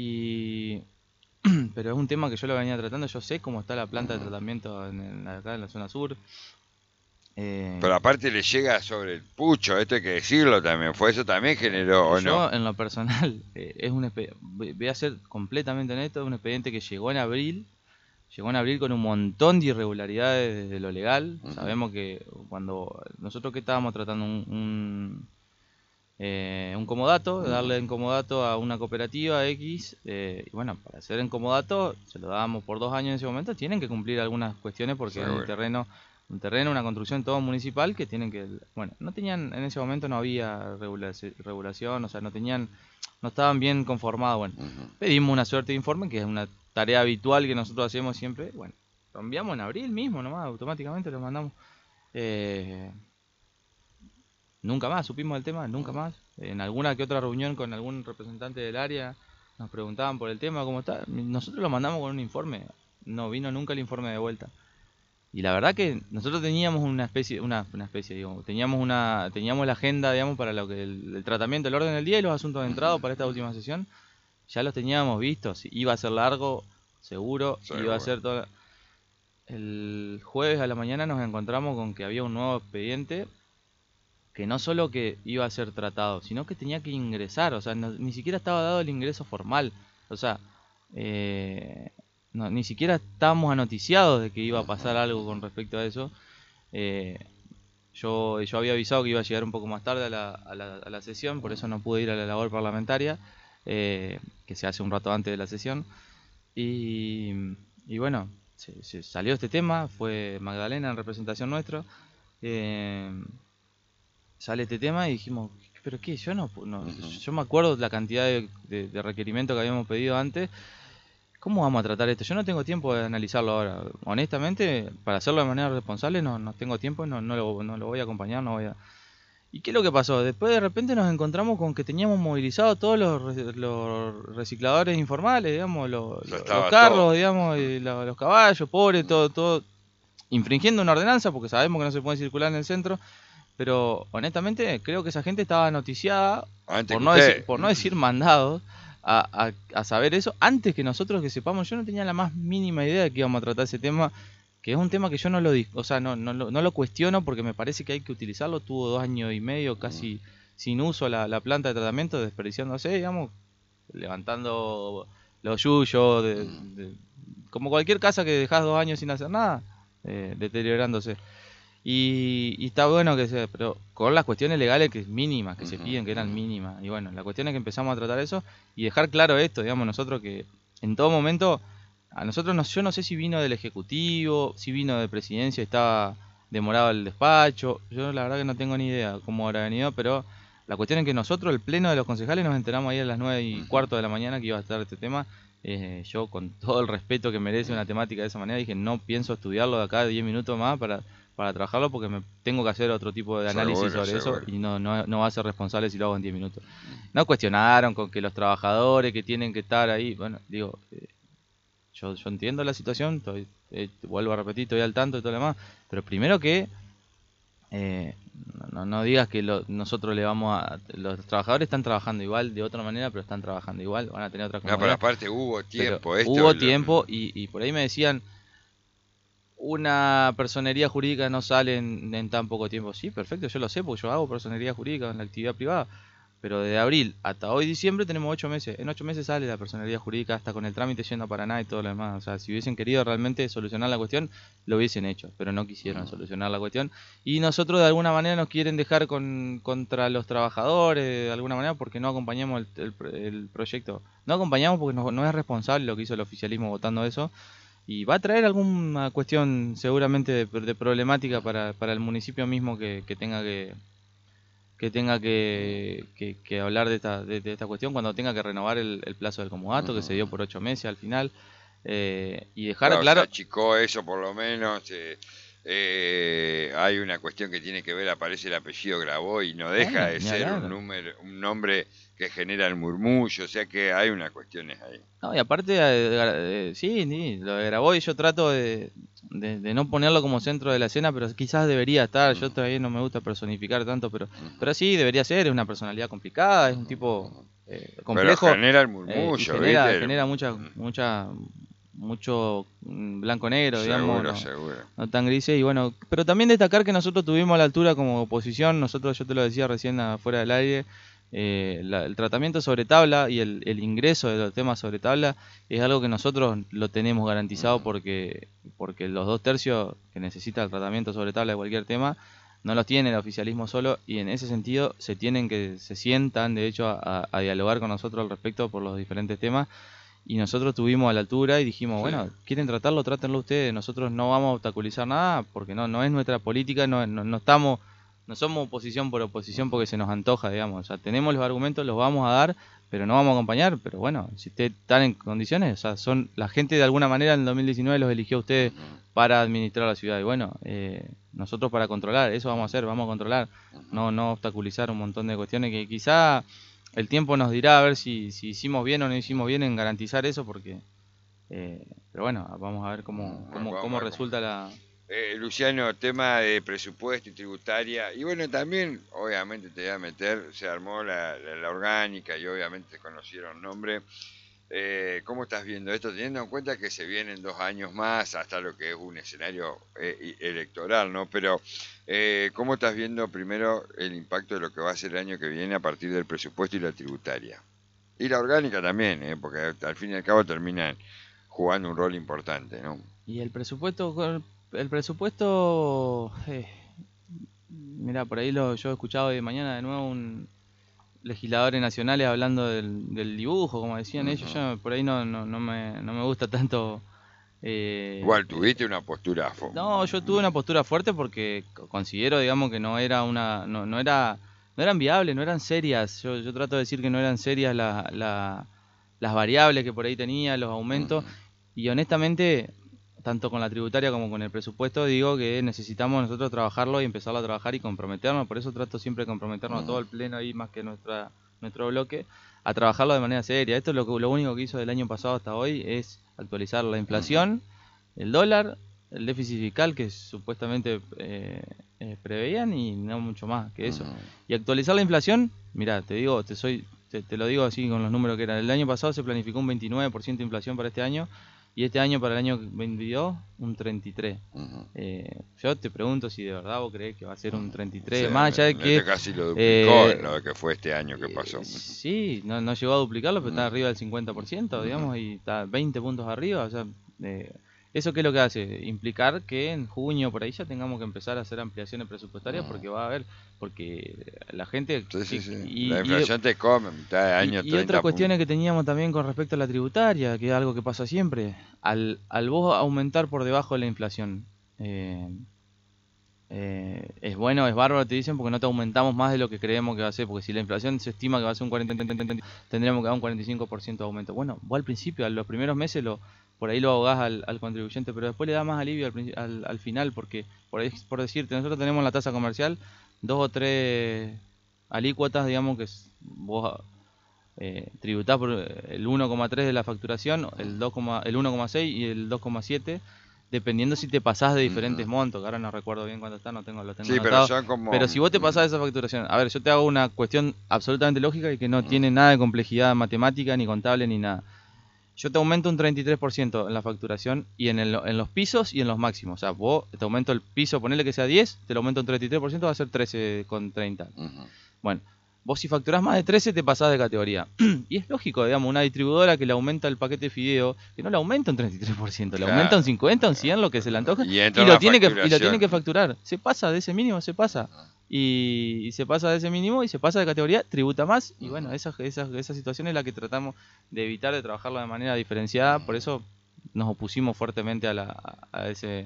Y pero es un tema que yo lo venía tratando, yo sé cómo está la planta de Ujú. tratamiento en, en- acá en la zona sur. Pero Eh, aparte le llega sobre el pucho, esto hay que decirlo también, fue eso también generó, ¿o no? yo en lo personal, eh, es un expe- voy voy a ser completamente honesto, es un expediente que llegó en abril, llegó en abril con un montón de irregularidades desde lo legal. Ujú. Sabemos que cuando nosotros que estábamos tratando un, un, eh, un comodato, Ujú. darle un comodato a una cooperativa X, eh, y bueno, para hacer en comodato, se lo dábamos por dos años en ese momento, tienen que cumplir algunas cuestiones porque es un Seguro. terreno, un terreno, una construcción todo municipal que tienen que, bueno, no tenían, en ese momento no había regulaci- regulación, o sea, no tenían, no estaban bien conformados, bueno, Ujú. pedimos una suerte de informe, que es una tarea habitual que nosotros hacemos siempre, bueno, lo enviamos en abril mismo nomás, automáticamente lo mandamos. Eh, Nunca más supimos del tema, nunca más. En alguna que otra reunión con algún representante del área nos preguntaban por el tema, cómo está. Nosotros lo mandamos con un informe, no vino nunca el informe de vuelta. Y la verdad que nosotros teníamos una especie, una, una especie, digamos, teníamos una, teníamos la agenda, digamos, para lo que el, el tratamiento, el orden del día y los asuntos de Ujú. entrada para esta última sesión, ya los teníamos vistos. Iba a ser largo, seguro, iba a Seguro. ser todo. El jueves a la mañana nos encontramos con que había un nuevo expediente que no solo que iba a ser tratado, sino que tenía que ingresar, o sea, no- ni siquiera estaba dado el ingreso formal, o sea, eh, no, ni siquiera estábamos anoticiados de que iba a Ujú. pasar algo Ujú. con respecto a eso. Eh, yo, yo había avisado que iba a llegar un poco más tarde a la, a la, a la sesión, por eso no pude ir a la labor parlamentaria, eh, que se hace un rato antes de la sesión. Y, y bueno, se, se salió este tema, fue Magdalena en representación nuestra. eh, Sale este tema y dijimos, pero qué, yo no, no Ujú. yo me acuerdo la cantidad de, de, de requerimientos que habíamos pedido antes. ¿Cómo vamos a tratar esto? Yo no tengo tiempo de analizarlo ahora. Honestamente, para hacerlo de manera responsable no, no tengo tiempo, no, no, lo, no lo voy a acompañar, no voy a... ¿Y qué es lo que pasó? Después de repente nos encontramos con que teníamos movilizados todos los, re- los recicladores informales, digamos, los, Ya los, los estaba todo. carros, digamos, y la- los caballos, pobres, todo, todo, infringiendo una ordenanza porque sabemos que no se puede circular en el centro. Pero honestamente creo que esa gente estaba noticiada, Antes por que no decir, usted. por no decir mandados, a, a- a saber eso antes que nosotros que sepamos. Yo no tenía la más mínima idea de que íbamos a tratar ese tema, que es un tema que yo no lo, dis- o sea, no, no, lo- no lo cuestiono porque me parece que hay que utilizarlo. Tuvo dos años y medio, casi sin uso la, la planta de tratamiento, desperdiciándose, digamos, levantando los yuyos, de, de, como cualquier casa que dejás dos años sin hacer nada, eh, deteriorándose. Y, y está bueno que se, pero con las cuestiones legales que mínimas, que se piden, que eran mínimas. Y bueno, la cuestión es que empezamos a tratar eso y dejar claro esto, digamos, nosotros que en todo momento, a nosotros no, yo no sé si vino del Ejecutivo, si vino de Presidencia y estaba demorado el despacho, yo la verdad que no tengo ni idea cómo habrá venido, pero la cuestión es que nosotros, el pleno de los concejales, nos enteramos ahí a las nueve y cuarto de la mañana que iba a estar este tema. Eh, yo, con todo el respeto que merece una temática de esa manera, dije, no pienso estudiarlo de acá diez minutos más para, para trabajarlo, porque me tengo que hacer otro tipo de análisis Seguro, sobre seguro. eso y no, no, no va a ser responsable si lo hago en diez minutos. No cuestionaron con que los trabajadores que tienen que estar ahí, bueno, digo, eh, yo, yo entiendo la situación, estoy, eh, vuelvo a repetir, estoy al tanto y todo lo demás, pero primero que eh, no, no digas que lo, nosotros le vamos a... Los trabajadores están trabajando igual, de otra manera, pero están trabajando igual, van a tener otra No, pero comodidad. aparte hubo tiempo. Pero Esto hubo lo- tiempo y, y por ahí me decían, una personería jurídica no sale en, en tan poco tiempo. Sí, perfecto, yo lo sé, porque yo hago personería jurídica en la actividad privada. Pero desde abril hasta hoy diciembre tenemos ocho meses. En ocho meses sale la personería jurídica, hasta con el trámite yendo a Paraná y todo lo demás. O sea, si hubiesen querido realmente solucionar la cuestión, lo hubiesen hecho, pero no quisieron solucionar la cuestión. Y nosotros de alguna manera nos quieren dejar con, contra los trabajadores, de alguna manera, porque no acompañamos el, el, el proyecto. No acompañamos porque no, no es responsable lo que hizo el oficialismo votando eso. Y va a traer alguna cuestión seguramente de, de problemática para, para el municipio mismo que, que tenga que que tenga que, que, que hablar de esta, de, de esta cuestión cuando tenga que renovar el, el plazo del comodato, que se dio por ocho meses al final, eh, y dejar Claro, claro... se achicó eso por lo menos. eh, eh, hay una cuestión que tiene que ver, aparece el apellido Grabois y no deja Bueno, de ni ser hablar. un, número, un nombre que genera el murmullo, o sea que hay unas cuestiones ahí. No, y aparte, eh, eh, sí, sí, lo de Grabois yo trato de, de, de no ponerlo como centro de la escena, pero quizás debería estar. Yo todavía no me gusta personificar tanto, pero, pero sí, debería ser. Es una personalidad complicada, es un tipo eh, Pero complejo, genera el eh, y murmullo, genera, ¿viste? El- genera mucha, mucha, mucho mm, blanco-negro, digamos, Seguro, no, seguro. no tan grises. Y bueno, pero también destacar que nosotros tuvimos a la altura como oposición. Nosotros, yo te lo decía recién afuera del aire, eh, la- el tratamiento sobre tabla y el, el ingreso de los temas sobre tabla es algo que nosotros lo tenemos garantizado, porque porque los dos tercios que necesita el tratamiento sobre tabla de cualquier tema no los tiene el oficialismo solo, y en ese sentido se tienen que se sientan de hecho a, a dialogar con nosotros al respecto por los diferentes temas. Y nosotros estuvimos a la altura y dijimos, Sí. bueno, quieren tratarlo, trátenlo ustedes, nosotros no vamos a obstaculizar nada, porque no no es nuestra política, no, no, no estamos, no somos oposición por oposición porque se nos antoja, digamos. O sea, tenemos los argumentos, los vamos a dar, pero no vamos a acompañar. Pero bueno, si ustedes están en condiciones, o sea, son la gente de alguna manera en el dos mil diecinueve los eligió a ustedes para administrar la ciudad. Y bueno, eh, nosotros para controlar, eso vamos a hacer, vamos a controlar, no, no obstaculizar un montón de cuestiones que quizá el tiempo nos dirá a ver si, si hicimos bien o no hicimos bien en garantizar eso, porque... Eh, pero bueno, vamos a ver cómo, cómo, Vamos cómo a ver cómo. resulta la... Eh, Luciano, tema de presupuesto y tributaria. Y bueno, también, obviamente, te voy a meter, se armó la, la, la orgánica y obviamente se conocieron nombres. Eh, ¿Cómo estás viendo esto? Teniendo en cuenta que se vienen dos años más hasta lo que es un escenario eh, electoral, ¿no? Pero, eh, ¿cómo estás viendo primero el impacto de lo que va a ser el año que viene a partir del presupuesto y la tributaria? Y la orgánica también, ¿eh? Porque al fin y al cabo terminan jugando un rol importante, ¿no? Y el presupuesto, con- el presupuesto, eh, mira, por ahí lo, yo he escuchado hoy de mañana de nuevo un legisladores nacionales hablando del, del dibujo, como decían ellos. Ujú. Yo por ahí no, no, no me, no me gusta tanto. eh, Igual tuviste una postura. fo- no, yo tuve una postura fuerte porque co- considero, digamos, que no era una, no, no era, no eran viables, no eran serias. Yo, yo trato de decir que no eran serias la, la- las variables que por ahí tenía, los aumentos. Ujú. Y honestamente, tanto con la tributaria como con el presupuesto, digo que necesitamos nosotros trabajarlo y empezarlo a trabajar y comprometernos. Por eso trato siempre de comprometernos a todo el pleno ahí, más que nuestra nuestro bloque, a trabajarlo de manera seria. Esto es lo, que- lo único que hizo del año pasado hasta hoy, es actualizar la inflación, el dólar, el déficit fiscal que supuestamente eh, eh, preveían, y no mucho más que eso. Ujú. Y actualizar la inflación, mira, te digo, te soy te, te lo digo así con los números que eran. El año pasado se planificó un veintinueve por ciento de inflación para este año, y este año para el año veintidós un treinta y tres. Uh-huh. Eh, yo te pregunto si de verdad vos creés que va a ser un treinta y tres, Sí, más allá de que... casi lo duplicó eh, en lo que fue este año que pasó. Eh, sí, no, no llegó a duplicarlo, pero Uh-huh. está arriba del cincuenta por ciento, digamos, y está veinte puntos arriba. O sea, eh, ¿eso qué es lo que hace? Implicar que en junio por ahí ya tengamos que empezar a hacer ampliaciones presupuestarias, Uh-huh. porque va a haber, porque la gente... Sí, sí, que- sí. Y, La y- inflación te come, mitad de año, y, y treinta otras cuestiones puntos. que teníamos también con respecto a la tributaria, que es algo que pasa siempre. Al, al vos aumentar por debajo de la inflación, eh, eh, es bueno, es bárbaro, te dicen, porque no te aumentamos más de lo que creemos que va a ser, porque si la inflación se estima que va a ser un cuarenta, tendríamos que dar un cuarenta y cinco por ciento de aumento. Bueno, vos al principio, a los primeros meses, lo por ahí lo ahogás al, al contribuyente, pero después le da más alivio al, al, al final, porque, por, ahí, por decirte, nosotros tenemos la tasa comercial, dos o tres alícuotas, digamos, que vos eh, tributás por el uno coma tres de la facturación, el, dos, el uno coma seis y el dos coma siete, dependiendo si te pasás de diferentes uh-huh. montos, que ahora no recuerdo bien cuánto está, no tengo, lo tengo sí, anotado. Pero, son como... pero si vos te pasás de esa facturación, a ver, yo te hago una cuestión absolutamente lógica y que no uh-huh. tiene nada de complejidad matemática, ni contable, ni nada. Yo te aumento un treinta y tres por ciento en la facturación y en, el, en los pisos y en los máximos. O sea, vos te aumento el piso, ponele que sea diez, te lo aumento un treinta y tres por ciento, va a ser trece con treinta. Uh-huh. Bueno, vos si facturás más de trece te pasás de categoría. Y es lógico, digamos, una distribuidora que le aumenta el paquete de fideo, que no le aumenta un treinta y tres por ciento, claro. Le aumenta un cincuenta, un cien, lo que se le antoja, y, y, lo, tiene que, y lo tiene que facturar. Se pasa de ese mínimo, se pasa. Y, y se pasa de ese mínimo y se pasa de categoría, tributa más. Y bueno, esa, esa, esa situación es la que tratamos de evitar, de trabajarlo de manera diferenciada. Por eso nos opusimos fuertemente a, la, a ese...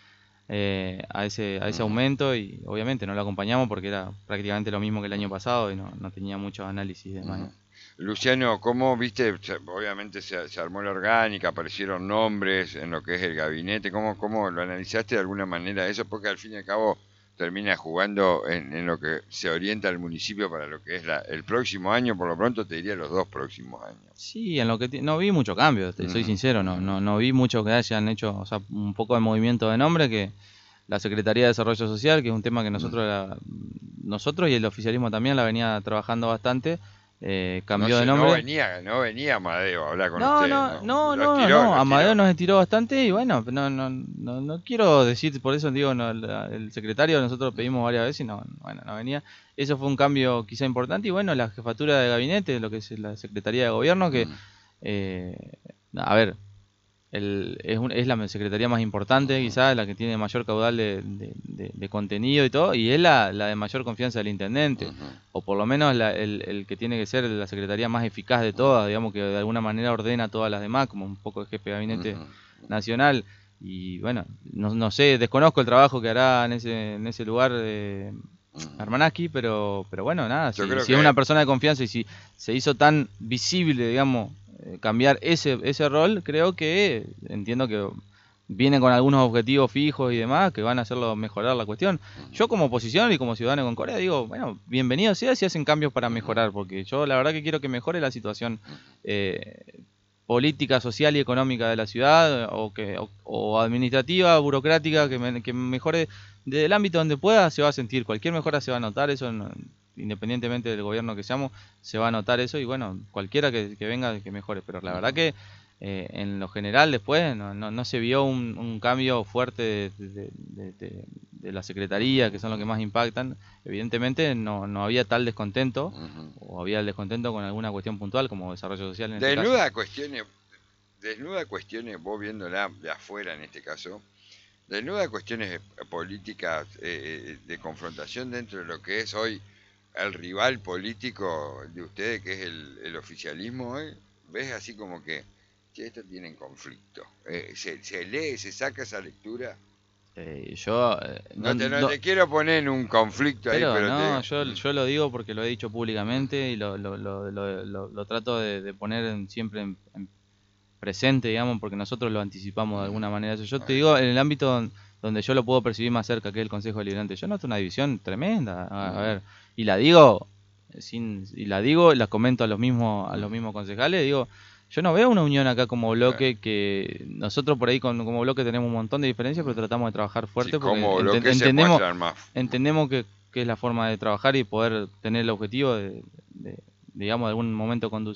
Eh, a ese a ese aumento, y obviamente no lo acompañamos porque era prácticamente lo mismo que el año pasado y no, no tenía mucho análisis de más. Luciano, ¿cómo viste? Obviamente se, se armó la orgánica, aparecieron nombres en lo que es el gabinete. ¿Cómo, cómo lo analizaste de alguna manera eso? Porque al fin y al cabo termina jugando en, en lo que se orienta el municipio para lo que es la, el próximo año, por lo pronto te diría los dos próximos años. Sí, en lo que no vi mucho cambio, te, uh-huh. soy sincero, no, no, no vi mucho que hayan hecho, o sea, un poco de movimiento de nombre, que la Secretaría de Desarrollo Social, que es un tema que nosotros, uh-huh. la, nosotros y el oficialismo también la venía trabajando bastante. Eh, cambió no sé, de nombre. No venía, no venía Amadeo a hablar con no, ustedes. No, no, no, no, tiró, no. Amadeo nos estiró bastante y bueno, no, no, no, no quiero decir, por eso digo, no, el, el secretario nosotros pedimos varias veces y no, bueno, no venía. Eso fue un cambio quizá importante y bueno, la jefatura de gabinete, lo que es la Secretaría de Gobierno, que, mm. eh, a ver, el, es, un, es la secretaría más importante, quizás la que tiene mayor caudal de, de, de, de contenido y todo, y es la, la de mayor confianza del intendente, uh-huh. o por lo menos la, el, el que tiene que ser la secretaría más eficaz de todas, digamos, que de alguna manera ordena a todas las demás, como un poco el jefe de gabinete uh-huh. nacional. Y bueno, no, no sé, desconozco el trabajo que hará en ese, en ese lugar eh, uh-huh. Armanaski, pero, pero bueno, nada, Yo si, si es una persona de confianza y si se hizo tan visible, digamos, cambiar ese ese rol, creo que entiendo que viene con algunos objetivos fijos y demás que van a hacerlo mejorar la cuestión. Yo como oposición y como ciudadano con Corea digo, bueno, bienvenido sea si hacen cambios para mejorar, porque yo la verdad que quiero que mejore la situación eh, política, social y económica de la ciudad, o que o, o administrativa, burocrática, que, me, que mejore desde el ámbito donde pueda, se va a sentir, cualquier mejora se va a notar, eso no, independientemente del gobierno que seamos, se va a notar eso y bueno, cualquiera que, que venga que mejore, pero la verdad que eh, en lo general después no, no, no se vio un, un cambio fuerte de, de, de, de, de la secretaría, que son los que más impactan. Evidentemente no, no había tal descontento, uh-huh. o había el descontento con alguna cuestión puntual como desarrollo social en este desnuda caso. Cuestiones, desnuda cuestiones, vos viéndola de afuera en este caso, desnuda cuestiones políticas eh, de confrontación dentro de lo que es hoy el rival político de ustedes, que es el, el oficialismo hoy. ¿Ves así como que, che, esto tienen conflicto? Eh, se, ¿Se lee, se saca esa lectura? Eh, yo eh, no, no, te, no, no te quiero poner en un conflicto pero ahí, pero no, te... yo, yo lo digo porque lo he dicho públicamente y lo, lo, lo, lo, lo, lo trato de, de poner en, siempre en, en presente, digamos, porque nosotros lo anticipamos de alguna manera. Yo te digo, en el ámbito donde yo lo puedo percibir más cerca, que es el Consejo Deliberante, yo noto una división tremenda. A, a ver, y la digo, sin, y la digo, la comento a los mismos, a los mismos concejales, digo, yo no veo una unión acá como bloque, que nosotros por ahí con, como bloque tenemos un montón de diferencias, pero tratamos de trabajar fuerte, sí, porque ent entendemos, entendemos que, que es la forma de trabajar y poder tener el objetivo de, de digamos, de algún momento conducir.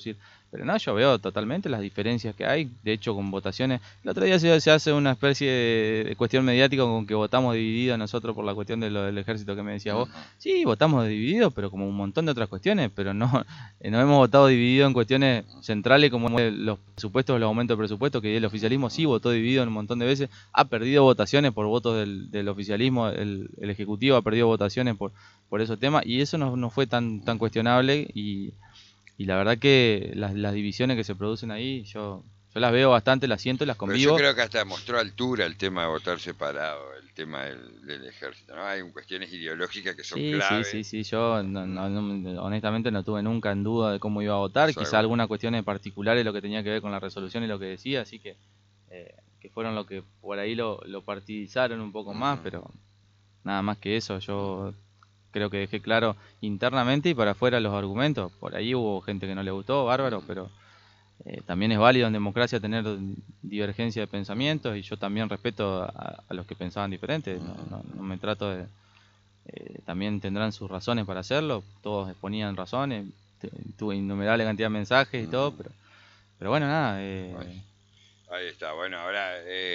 Pero no, yo veo totalmente las diferencias que hay. De hecho, con votaciones, el otro día se, se hace una especie de, de cuestión mediática con que votamos divididos nosotros por la cuestión de lo del ejército que me decías vos. Sí, votamos divididos, pero como un montón de otras cuestiones, pero no, eh, no hemos votado dividido en cuestiones centrales como los presupuestos, los aumentos de presupuesto, que el oficialismo sí votó dividido un montón de veces, ha perdido votaciones por votos del, del oficialismo, el, el ejecutivo ha perdido votaciones por, por esos temas, y eso no, no fue tan, tan cuestionable, y Y la verdad que las, las divisiones que se producen ahí, yo, yo las veo bastante, las siento y las Pero convivo. yo creo que hasta mostró altura el tema de votar separado, el tema del, del ejército, ¿no? Hay cuestiones ideológicas que son Sí, claves. sí, sí, sí, yo no, no, no, honestamente no tuve nunca en duda de cómo iba a votar, Eso quizá algo. alguna cuestión en particular es lo que tenía que ver con la resolución y lo que decía, así que, eh, que fueron lo que por ahí lo, lo partidizaron un poco más, Ujú. pero nada más que eso, yo creo que dejé claro internamente y para afuera los argumentos, por ahí hubo gente que no le gustó, bárbaro, pero Eh, también es válido en democracia tener divergencia de pensamientos y yo también respeto a, a los que pensaban diferentes. No, no, no me trato de... eh, también tendrán sus razones para hacerlo, todos exponían razones, te- tuve innumerable cantidad de mensajes y todo, pero, pero bueno, nada. Eh, Bueno, ahí está. Bueno, ahora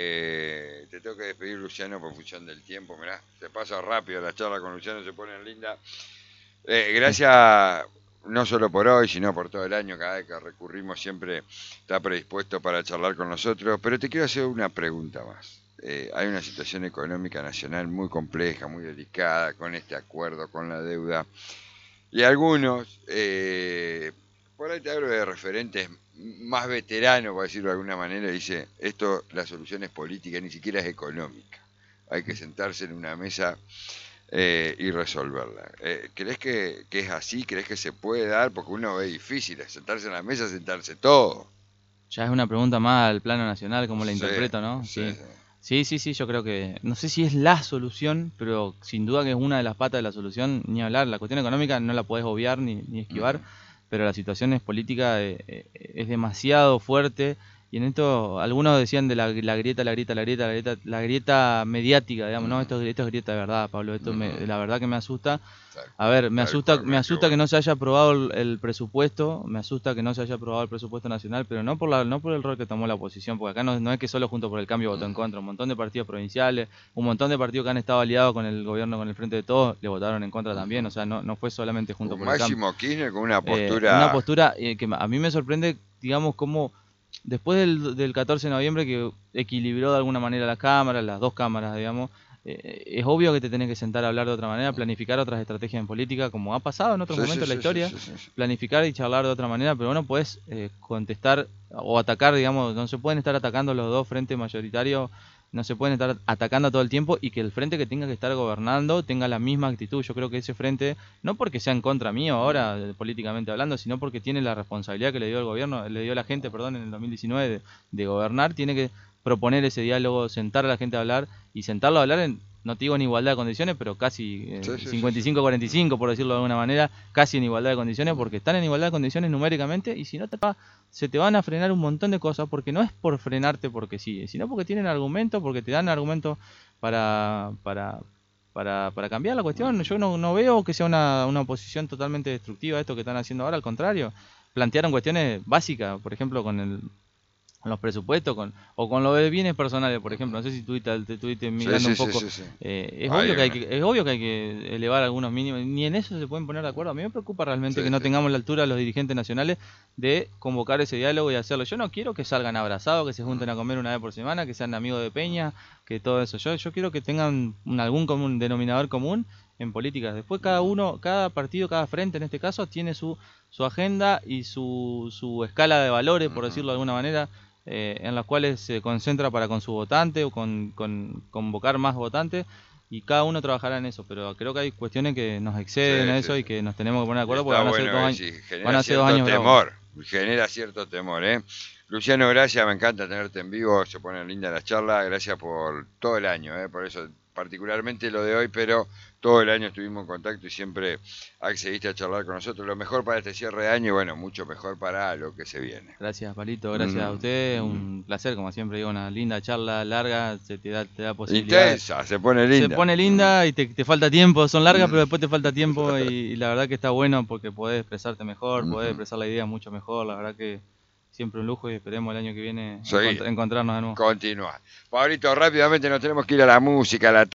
eh, te tengo que despedir, Luciano, por función del tiempo. Mirá, se pasa rápido la charla con Luciano, se pone linda. Eh, gracias no solo por hoy, sino por todo el año. Cada vez que recurrimos siempre está predispuesto para charlar con nosotros. Pero te quiero hacer una pregunta más. Eh, hay una situación económica nacional muy compleja, muy delicada, con este acuerdo, con la deuda. Y algunos, eh, por ahí te hablo de referentes más veteranos, por decirlo de alguna manera, dice, esto, la solución es política, ni siquiera es económica. Hay que sentarse en una mesa eh, y resolverla. Eh, ¿Crees que, que es así? ¿Crees que se puede dar? Porque uno ve difícil, sentarse en la mesa, sentarse todo. ya es una pregunta más al plano nacional, como la Sí, interpreto, ¿no? sí, Sí. sí. Sí, sí, sí, yo creo que, no sé si es la solución, pero sin duda que es una de las patas de la solución, ni hablar. La cuestión económica no la podés obviar ni, ni esquivar, Ujú. pero la situación es política, eh, eh, es demasiado fuerte. Y en esto, algunos decían de la, la grieta, la grieta, la grieta, la grieta, la grieta mediática, digamos, no, Ujú. esto, esto es grieta de verdad, Pablo, esto me, Ujú. la verdad que me asusta. Tal A cual, ver, me tal asusta, cual, me mirá qué asusta que bueno. no se haya aprobado el, el presupuesto, me asusta que no se haya aprobado el presupuesto nacional, pero no por la, no por el rol que tomó la oposición, porque acá no, no es que solo Junto por el Cambio votó en Ujú. contra, un montón de partidos provinciales, un montón de partidos que han estado aliados con el gobierno, con el Frente de Todos, le votaron en contra también, Ujú. o sea, no, no fue solamente Junto Un por el Cambio. Máximo Kirchner con una Eh, una postura. postura eh, que a mí me sorprende, digamos, cómo después del, del catorce de noviembre que equilibró de alguna manera las cámaras, las dos cámaras, digamos, eh, es obvio que te tenés que sentar a hablar de otra manera, planificar otras estrategias en política, como ha pasado en otros Sí, sí, momentos de la sí, sí, historia, sí, sí, sí. planificar y charlar de otra manera, pero no puedes eh, contestar o atacar, digamos, no se pueden estar atacando los dos frentes mayoritarios, no se pueden estar atacando todo el tiempo y que el frente que tenga que estar gobernando tenga la misma actitud. Yo creo que ese frente, no porque sea en contra mío ahora, eh, políticamente hablando, sino porque tiene la responsabilidad que le dio el gobierno, le dio la gente, perdón, en el dos mil diecinueve de, de gobernar, tiene que proponer ese diálogo, sentar a la gente a hablar y sentarlo a hablar en, no te digo en igualdad de condiciones, pero casi eh, Sí, sí, sí, cincuenta y sí. cinco a cuarenta y cinco, por decirlo de alguna manera, casi en igualdad de condiciones, porque están en igualdad de condiciones numéricamente y si no te va, se te van a frenar un montón de cosas, porque no es por frenarte porque sí, sino porque tienen argumentos, porque te dan argumentos para, para, para, para cambiar la cuestión. Yo no, no veo que sea una, una oposición totalmente destructiva a esto que están haciendo ahora, al contrario, plantearon cuestiones básicas, por ejemplo, con el con los presupuestos con o con los bienes personales, por ejemplo. No sé si estuviste, te estuviste Sí, mirando sí, un sí, poco. sí, sí. Eh, es Hay obvio que hay una. que es obvio que hay que elevar algunos mínimos, ni en eso se pueden poner de acuerdo. A mí me preocupa realmente Sí, que no sí. tengamos la altura los dirigentes nacionales de convocar ese diálogo y hacerlo. Yo no quiero que salgan abrazados, que se junten a comer una vez por semana, que sean amigos de Peña, que todo eso. Yo yo quiero que tengan un, algún común denominador común en políticas. Después cada uno, cada partido, cada frente en este caso tiene su su agenda y su su escala de valores, por Ujú. decirlo de alguna manera, eh, en las cuales se concentra para con su votante o con, con convocar más votantes y cada uno trabajará en eso, pero creo que hay cuestiones que nos exceden Sí, a sí, eso y sí. que nos tenemos que poner de Y acuerdo porque está van a ser bueno dos eso, años, y van genera a ser dos cierto años bravos. temor. Genera cierto temor, ¿eh? Luciano, gracias, me encanta tenerte en vivo, se ponen lindas las charlas, gracias por todo el año, ¿eh? Por eso particularmente lo de hoy, pero todo el año estuvimos en contacto y siempre accediste a charlar con nosotros. Lo mejor para este cierre de año y bueno, mucho mejor para lo que se viene. Gracias, Palito, gracias Mm. a usted, un placer, como siempre digo, una linda charla larga, se te da, te da posibilidad. Intensa, se pone linda. Se pone linda y te, te falta tiempo, son largas, pero después te falta tiempo y, y la verdad que está bueno porque podés expresarte mejor, podés expresar la idea mucho mejor, la verdad que siempre un lujo y esperemos el año que viene Sí. encont- encontrarnos de nuevo. Continúa. Pablito, rápidamente nos tenemos que ir a la música, a la